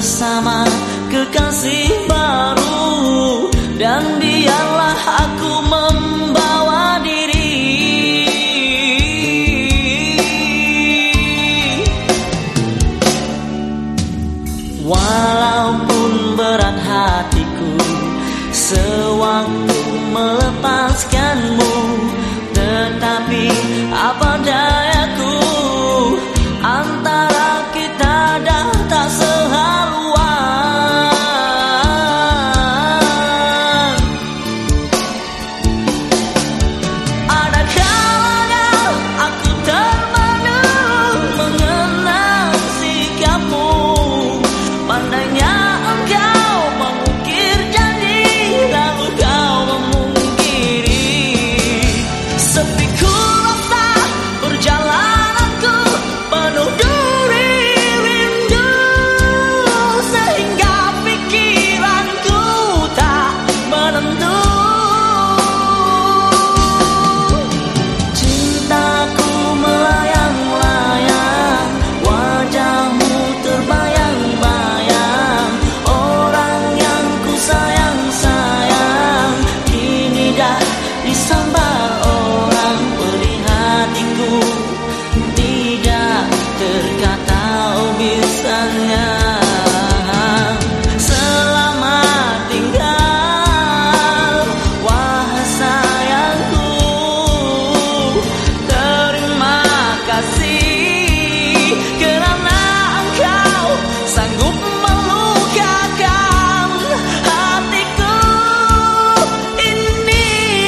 bersama kekasih baru, dan biarlah aku membawa diri. Walaupun berat hatiku sewaktu melepaskanmu, tetapi apa dayaku, antara kita dah tak sehaluan. Ada kalanya aku termenung mengenang sikapmu, pandainya engkau mengukir janji lalu kau memungkiri. Sepi ku rasa perjalananku penuh duri rindu, sehingga pikiranku tak menentu. Cintaku melayang-layang, wajahmu terbayang-bayang. Orang yang ku sayang-sayang kini dah disambar orang. Pedih hatiku tidak terkata obisannya. Selamat tinggal wahai sayangku, terima kasih kerana engkau sanggup melukakan hatiku ini.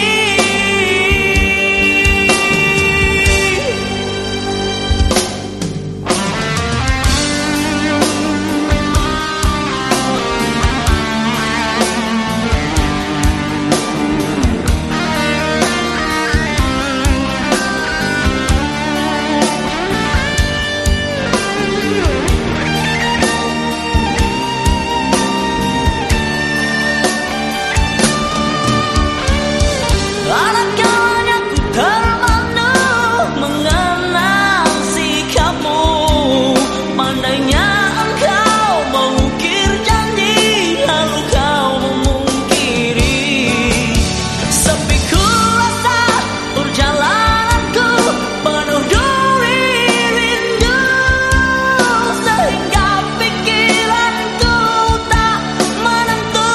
Ada kalanya ku termenung mengenang sikapmu, pandainya engkau mengukir janji lalu kau memungkiri. Sepi ku rasa perjalananku penuh duri rindu, sehingga pikiranku tak menentu.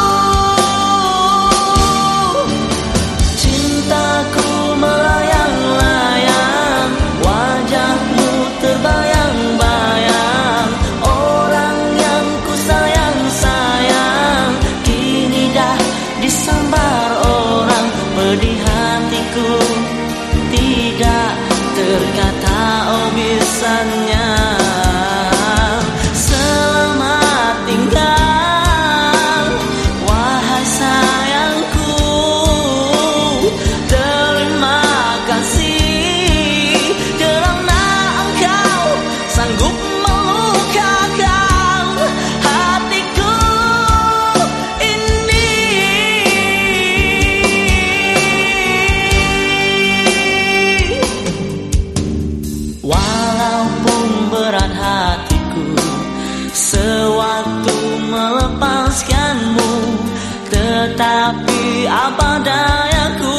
Cintaku melayang-layang, wajahmu terbayang-bayang. Orang yang ku sayang-sayang kini dah disambar orang. Pedih hatiku tidak terkata obisannya. Selamat tinggal wahai sayangku, terima kasih kerana engkau sanggup melukakan hatiku ini. Walaupun berat hatiku sewaktu melepaskanmu, tetapi apa dayaku,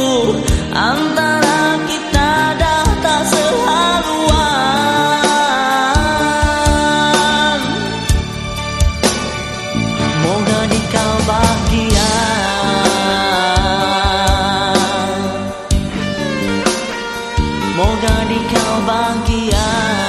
antara kita dah tak sehaluan. Moga dikau bahagia, moga dikau bahagia.